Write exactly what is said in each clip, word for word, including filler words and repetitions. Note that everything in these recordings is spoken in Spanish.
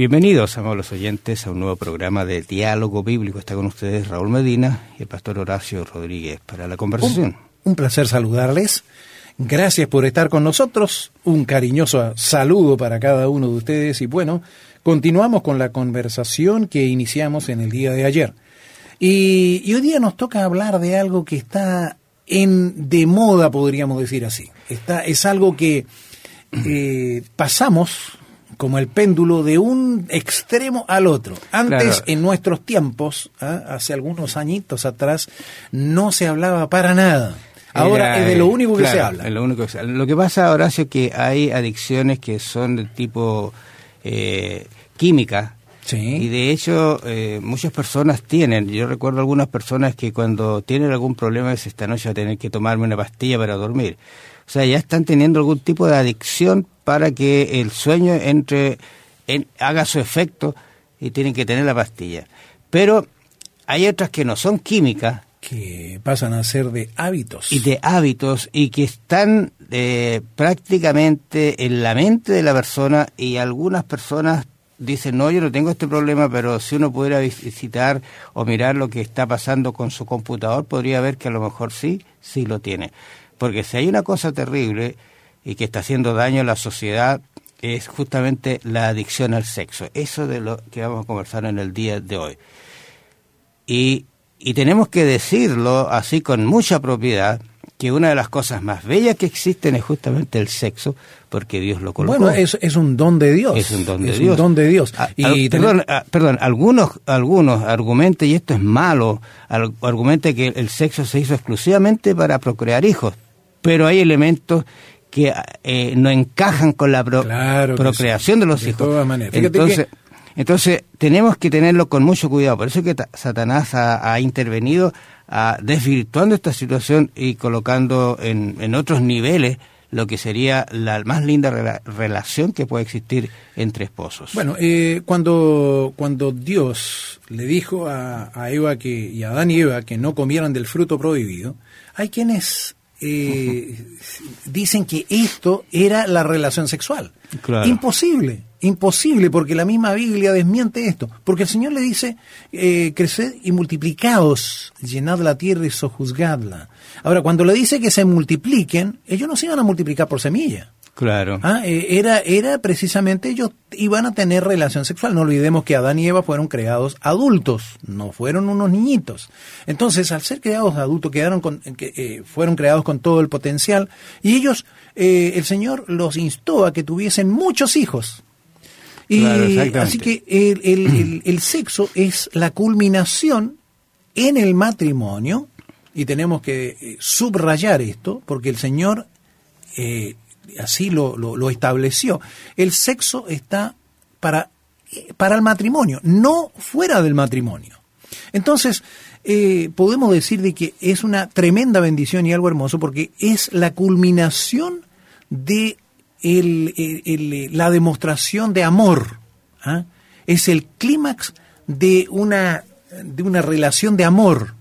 Bienvenidos, amables oyentes, a un nuevo programa de Diálogo Bíblico. Está con ustedes Raúl Medina y el pastor Horacio Rodríguez para la conversación. Un, un placer saludarles. Gracias por estar con nosotros. Un cariñoso saludo para cada uno de ustedes. Y bueno, continuamos con la conversación que iniciamos en el día de ayer. Y, y hoy día nos toca hablar de algo que está en de moda, podríamos decir así. Está, es algo que eh, pasamos como el péndulo de un extremo al otro. Antes, claro, en nuestros tiempos, ¿eh? hace algunos añitos atrás, no se hablaba para nada. Ahora Era, es de lo único que claro, se habla. Es lo único que se habla. Lo que pasa, Horacio, es que hay adicciones que son de tipo eh, química. Sí. Y de hecho, eh, muchas personas tienen. Yo recuerdo algunas personas que cuando tienen algún problema es esta noche a tener que tomarme una pastilla para dormir. O sea, ya están teniendo algún tipo de adicción para que el sueño entre, en, haga su efecto y tienen que tener la pastilla. Pero hay otras que no son químicas. Que pasan a ser de hábitos. Y de hábitos y que están eh, prácticamente en la mente de la persona, y algunas personas dicen, no, yo no tengo este problema, pero si uno pudiera visitar o mirar lo que está pasando con su computador, podría ver que a lo mejor sí, sí lo tiene. Porque si hay una cosa terrible y que está haciendo daño a la sociedad, es justamente la adicción al sexo. Eso de lo que vamos a conversar en el día de hoy. Y, y tenemos que decirlo así con mucha propiedad, que una de las cosas más bellas que existen es justamente el sexo, porque Dios lo colocó. Bueno, es, es un don de Dios. Es un don de es Dios. Un don de Dios. A, y a, tener... perdón, a, perdón, algunos algunos argumentan, y esto es malo, argumentan que el sexo se hizo exclusivamente para procrear hijos, pero hay elementos que eh, no encajan con la pro, claro procreación sí, de los de hijos. Todas maneras. Entonces, que... entonces tenemos que tenerlo con mucho cuidado. Por eso es que ta, Satanás ha, ha intervenido a, desvirtuando esta situación y colocando en, en otros niveles lo que sería la más linda rela, relación que puede existir entre esposos. Bueno, eh, cuando cuando Dios le dijo a, a Eva que, y a Adán y Eva que no comieran del fruto prohibido, hay quienes eh, dicen que esto era la relación sexual. Claro. Imposible, imposible, porque la misma Biblia desmiente esto. Porque el Señor le dice, eh, creced y multiplicaos, llenad la tierra y sojuzgadla. Ahora, cuando le dice que se multipliquen, ellos no se iban a multiplicar por semilla. Claro. Ah, eh, era, era precisamente ellos iban a tener relación sexual. No olvidemos que Adán y Eva fueron creados adultos, no fueron unos niñitos. Entonces, al ser creados adultos, quedaron con, que, eh, fueron creados con todo el potencial, y ellos, eh, el Señor los instó a que tuviesen muchos hijos. Y claro, así que el, el, el, el sexo es la culminación en el matrimonio, y tenemos que subrayar esto, porque el Señor eh, así lo, lo, lo estableció. El sexo está para, para el matrimonio, no fuera del matrimonio. Entonces, eh, podemos decir de que es una tremenda bendición y algo hermoso, porque es la culminación de el, el, el, la demostración de amor. ¿Ah? Es el clímax de una, de una relación de amor.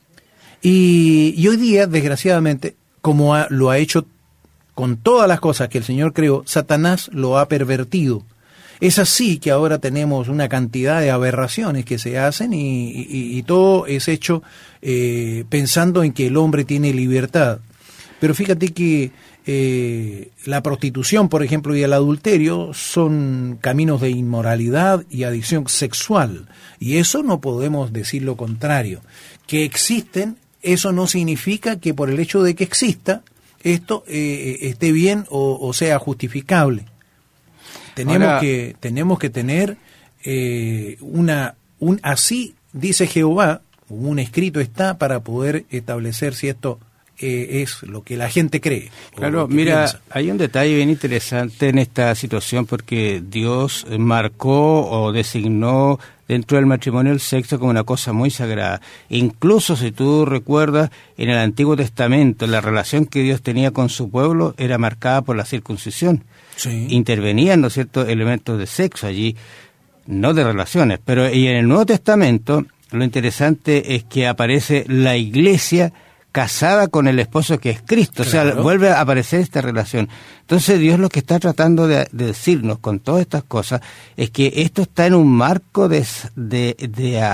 Y, y hoy día, desgraciadamente, como ha, lo ha hecho con todas las cosas que el Señor creó, Satanás lo ha pervertido. Es así que ahora tenemos una cantidad de aberraciones que se hacen y, y, y todo es hecho eh, pensando en que el hombre tiene libertad. Pero fíjate que eh, la prostitución, por ejemplo, y el adulterio son caminos de inmoralidad y adicción sexual. Y eso no podemos decir lo contrario. Que existen, eso no significa que por el hecho de que exista, esto eh, esté bien o, o sea justificable. Tenemos Ahora, que tenemos que tener eh, una un así dice Jehová, un escrito está para poder establecer si esto eh, es lo que la gente cree. Claro, mira, piensa. Hay un detalle bien interesante en esta situación, porque Dios marcó o designó dentro del matrimonio el sexo como una cosa muy sagrada. Incluso si tú recuerdas, en el Antiguo Testamento, la relación que Dios tenía con su pueblo era marcada por la circuncisión. Sí. Intervenían, ¿no es cierto?, elementos de sexo allí, no de relaciones. Pero y en el Nuevo Testamento, lo interesante es que aparece la Iglesia casada con el esposo que es Cristo, Claro. o sea, vuelve a aparecer esta relación. Entonces Dios lo que está tratando de, de decirnos con todas estas cosas es que esto está en un marco de, de, de,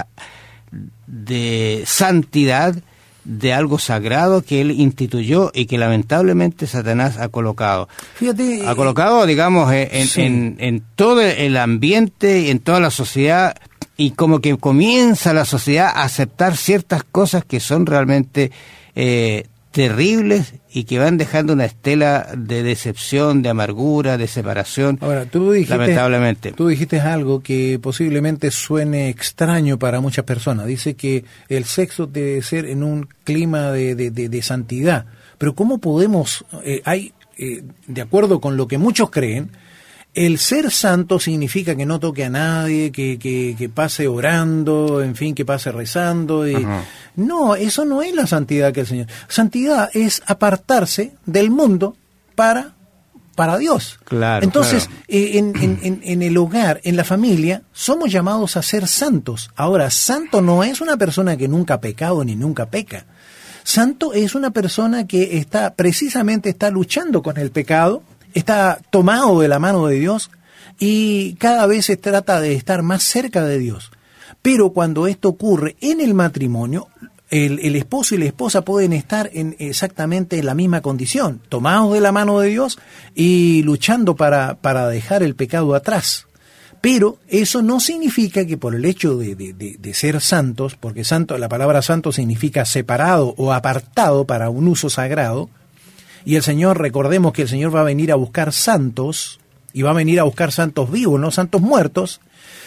de santidad, de algo sagrado que Él instituyó y que lamentablemente Satanás ha colocado. Fíjate, ha colocado, digamos, en, sí. en, en todo el ambiente y en toda la sociedad, y como que comienza la sociedad a aceptar ciertas cosas que son realmente eh, terribles y que van dejando una estela de decepción, de amargura, de separación. Ahora, tú dijiste, lamentablemente. Tú dijiste algo que posiblemente suene extraño para muchas personas. Dice que el sexo debe ser en un clima de, de, de, de santidad. Pero ¿cómo podemos, eh, hay, eh, de acuerdo con lo que muchos creen, el ser santo significa que no toque a nadie, que, que, que pase orando, en fin, que pase rezando. Y... No, eso no es la santidad que el Señor. Santidad es apartarse del mundo para, para Dios. Claro, Entonces, claro. Eh, en, en, en, en el hogar, en la familia, somos llamados a ser santos. Ahora, santo no es una persona que nunca ha pecado ni nunca peca. Santo es una persona que está, precisamente está luchando con el pecado, está tomado de la mano de Dios y cada vez se trata de estar más cerca de Dios. Pero cuando esto ocurre en el matrimonio, el, el esposo y la esposa pueden estar en exactamente la misma condición, tomados de la mano de Dios y luchando para, para dejar el pecado atrás. Pero eso no significa que por el hecho de, de, de, de ser santos, porque santo, la palabra santo significa separado o apartado para un uso sagrado, y el Señor, recordemos que el Señor va a venir a buscar santos, y va a venir a buscar santos vivos, no santos muertos.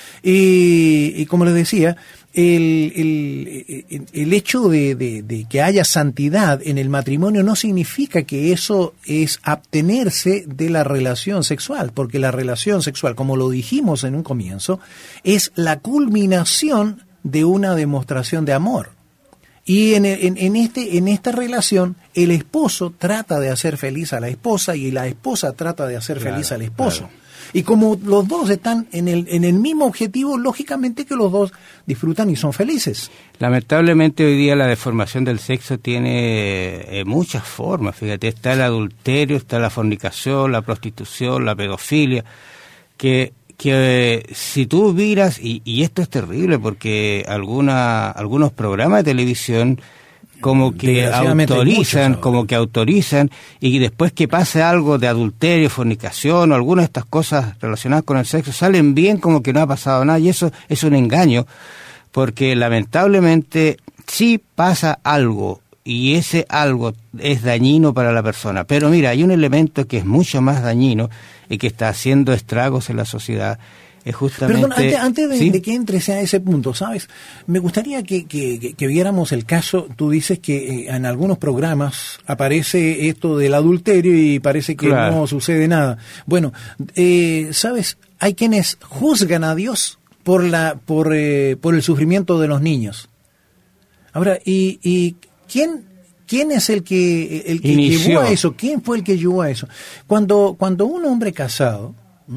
Y, y como les decía, el, el, el hecho de, de, de que haya santidad en el matrimonio no significa que eso es abstenerse de la relación sexual, porque la relación sexual, como lo dijimos en un comienzo, es la culminación de una demostración de amor. Y en, en, en, este, en esta relación, el esposo trata de hacer feliz a la esposa y la esposa trata de hacer Claro, feliz al esposo. claro. Y como los dos están en el, en el mismo objetivo, lógicamente que los dos disfrutan y son felices. Lamentablemente hoy día la deformación del sexo tiene eh, muchas formas. Fíjate, está el adulterio, está la fornicación, la prostitución, la pedofilia, que... que eh, si tú miras, y, y esto es terrible porque alguna, algunos programas de televisión como que autorizan, como que autorizan, y después que pase algo de adulterio, fornicación o alguna de estas cosas relacionadas con el sexo, salen bien como que no ha pasado nada, y eso es un engaño, porque lamentablemente sí pasa algo, y ese algo es dañino para la persona. Pero mira, hay un elemento que es mucho más dañino y que está haciendo estragos en la sociedad. Es justamente... Perdón, antes, antes de, ¿sí? de que entres a ese punto, ¿sabes? Me gustaría que, que, que viéramos el caso. Tú dices que en algunos programas aparece esto del adulterio y parece que claro. no sucede nada. Bueno, eh, ¿sabes? Hay quienes juzgan a Dios por, la, por, eh, por el sufrimiento de los niños. Ahora, y... y ¿Quién, quién es el que, el que llevó a eso? ¿Quién fue el que llevó a eso? Cuando, cuando un hombre casado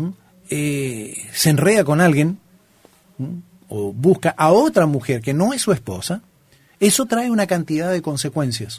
eh, se enreda con alguien ¿m? o busca a otra mujer que no es su esposa, eso trae una cantidad de consecuencias.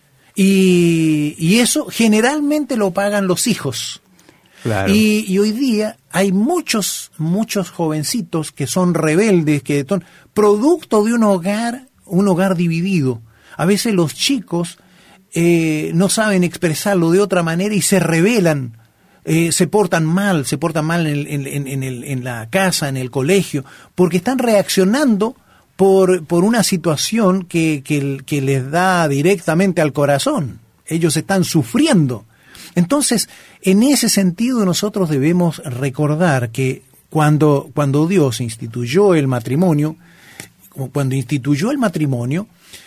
Y, y eso generalmente lo pagan los hijos. Claro. Y, y hoy día hay muchos, muchos jovencitos que son rebeldes, que son producto de un hogar, un hogar dividido. A veces los chicos eh, no saben expresarlo de otra manera y se rebelan, eh, se portan mal, se portan mal en, en, en, en, el, en la casa, en el colegio, porque están reaccionando por, por una situación que, que, que les da directamente al corazón. Ellos están sufriendo. Entonces, en ese sentido nosotros debemos recordar que cuando, cuando Dios instituyó el matrimonio, cuando instituyó el matrimonio,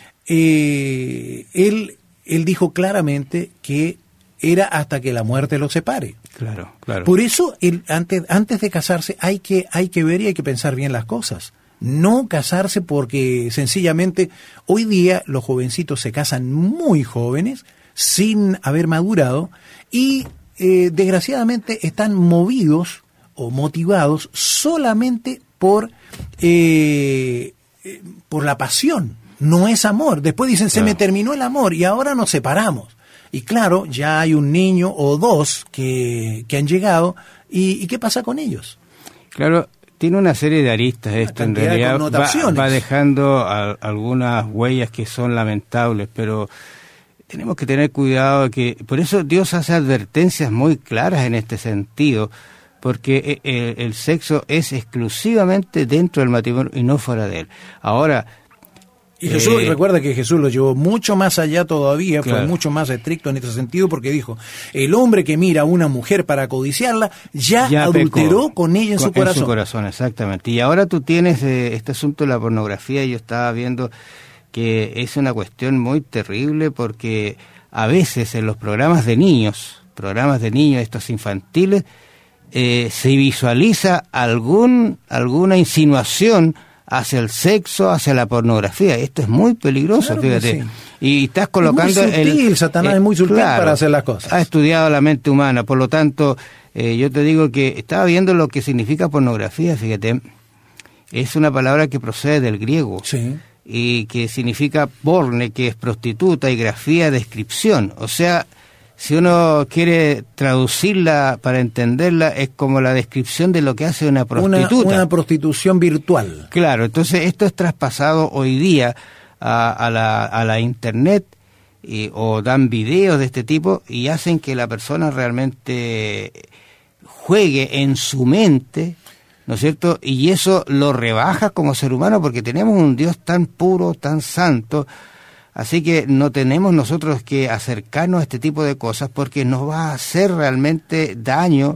Eh, él, él dijo claramente que era hasta que la muerte los separe. Claro, claro. Por eso, él, antes, antes de casarse, hay que, hay que ver y hay que pensar bien las cosas. No casarse porque sencillamente hoy día los jovencitos se casan muy jóvenes, sin haber madurado, y eh, desgraciadamente están movidos o motivados solamente por, eh, por la pasión. no es amor. Después dicen, se Claro. me terminó el amor y ahora nos separamos. Y claro, ya hay un niño o dos que, que han llegado, y, ¿y qué pasa con ellos? Claro, tiene una serie de aristas esto, en cantidad de realidad va, connotaciones. va dejando a- algunas huellas que son lamentables, pero tenemos que tener cuidado, que por eso Dios hace advertencias muy claras en este sentido, porque eh, el sexo es exclusivamente dentro del matrimonio y no fuera de él. Ahora, Y Jesús, eh, recuerda que Jesús lo llevó mucho más allá todavía, Claro. fue mucho más estricto en este sentido, porque dijo, el hombre que mira a una mujer para codiciarla, ya, ya adulteró pecó con ella en con- su corazón. En su corazón, exactamente. Y ahora tú tienes eh, este asunto de la pornografía, y yo estaba viendo que es una cuestión muy terrible, porque a veces en los programas de niños, programas de niños estos infantiles, eh, se visualiza algún alguna insinuación hacia el sexo, hacia la pornografía. Esto es muy peligroso, Claro que fíjate. sí. Y estás colocando... Es muy sutil, el, Satanás eh, es muy sutil claro, para hacer las cosas. Ha estudiado la mente humana, por lo tanto, eh, yo te digo que estaba viendo lo que significa pornografía, fíjate. Es una palabra que procede del griego. Sí. Y que significa porne, que es prostituta, y grafía, descripción. O sea, si uno quiere traducirla para entenderla, es como la descripción de lo que hace una Una, prostituta. una prostitución virtual. Claro, entonces esto es traspasado hoy día a, a, la, a la internet, y, o dan videos de este tipo y hacen que la persona realmente juegue en su mente, ¿no es cierto? Y eso lo rebaja como ser humano, porque tenemos un Dios tan puro, tan santo. Así que no tenemos nosotros que acercarnos a este tipo de cosas, porque nos va a hacer realmente daño.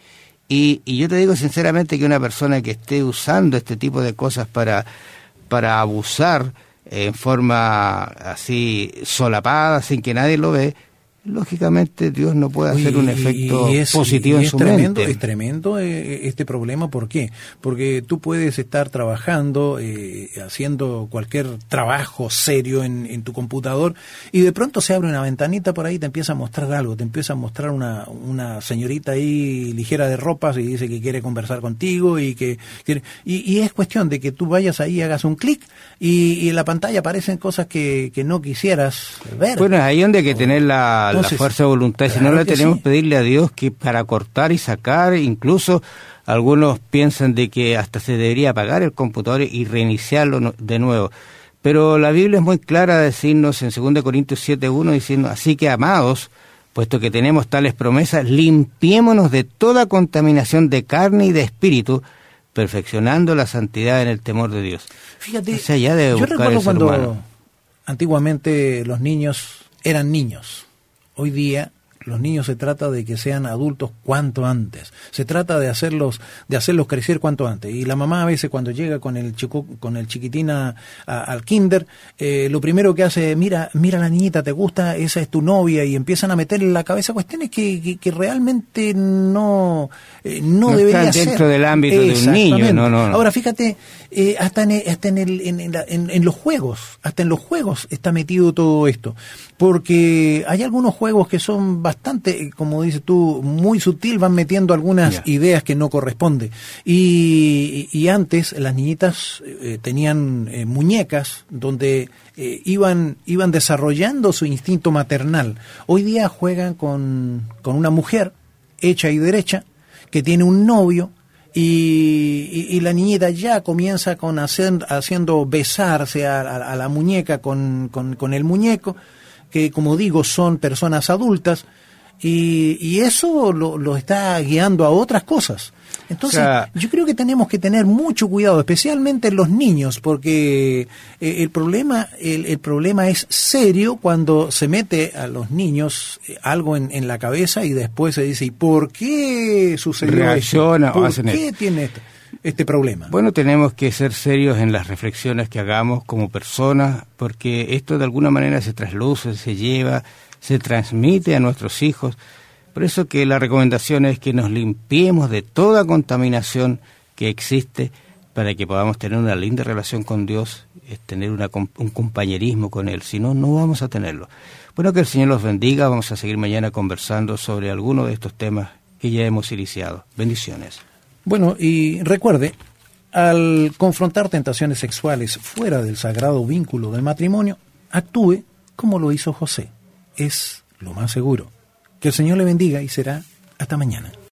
Y, y yo te digo sinceramente que una persona que esté usando este tipo de cosas para, para abusar en forma así solapada, sin que nadie lo ve, lógicamente Dios no puede hacer Oye, un y- efecto y es- positivo y en es su tremendo, mente. Es tremendo eh, este problema, ¿por qué? Porque tú puedes estar trabajando, eh, haciendo cualquier trabajo serio en, en tu computador, y de pronto se abre una ventanita por ahí y te empieza a mostrar algo, te empieza a mostrar una, una señorita ahí ligera de ropas y dice que quiere conversar contigo, y que quiere, y, y es cuestión de que tú vayas ahí, hagas un clic, y, y en la pantalla aparecen cosas que, que no quisieras ver. Bueno, ahí donde hay que tener la, Entonces, la fuerza de voluntad, si no claro la que tenemos, sí. pedirle a Dios que para cortar y sacar, incluso algunos piensan de que hasta se debería apagar el computador y reiniciarlo no- de nuevo. Pero la Biblia es muy clara a decirnos en dos Corintios siete uno, diciendo, así que amados, puesto que tenemos tales promesas, limpiémonos de toda contaminación de carne y de espíritu, perfeccionando la santidad en el temor de Dios. Fíjate, O sea, ya debe yo buscar recuerdo el ser cuando humano. antiguamente los niños eran niños. Hoy día los niños se trata de que sean adultos cuanto antes. Se trata de hacerlos de hacerlos crecer cuanto antes. Y la mamá a veces cuando llega con el chico, con el chiquitín a, a, al kinder, eh, lo primero que hace, mira, mira la niñita, te gusta, esa es tu novia, y empiezan a meterle en la cabeza cuestiones que, que, que realmente no eh, no, No debería están ser. dentro del ámbito de un niño, Exactamente. no, no, no. Ahora fíjate, eh, hasta, en, hasta en, el, en, en, la- en- en los juegos, hasta en los juegos está metido todo esto, porque hay algunos juegos que son bastante, eh, como dices tú, muy sutil, van metiendo algunas Ya. ideas que no corresponden. Y, y antes las niñitas eh, tenían eh, muñecas donde eh, iban, iban desarrollando su instinto maternal. Hoy día juegan con, con una mujer hecha y derecha, que tiene un novio, y, y, y la niñita ya comienza con hacer, haciendo besarse a, a- a la muñeca con, con, con el muñeco, que como digo son personas adultas, y, y eso lo, lo está guiando a otras cosas. Entonces, O sea, yo creo que tenemos que tener mucho cuidado, especialmente en los niños, porque eh, el problema el, el problema es serio cuando se mete a los niños eh, algo en, en la cabeza y después se dice, ¿y por qué sucedió Reacciona esto? o ¿Por hacen qué esto? tiene este, este problema? Bueno, tenemos que ser serios en las reflexiones que hagamos como personas, porque esto de alguna manera se trasluce, se lleva, se transmite a nuestros hijos. Por eso que la recomendación es que nos limpiemos de toda contaminación que existe para que podamos tener una linda relación con Dios, es tener una, un compañerismo con Él. Si no, no vamos a tenerlo. Bueno, que el Señor los bendiga. Vamos a seguir mañana conversando sobre algunos de estos temas que ya hemos iniciado. Bendiciones. Bueno, y recuerde, al confrontar tentaciones sexuales fuera del sagrado vínculo del matrimonio, actúe como lo hizo José. Es lo más seguro. Que el Señor le bendiga y será hasta mañana.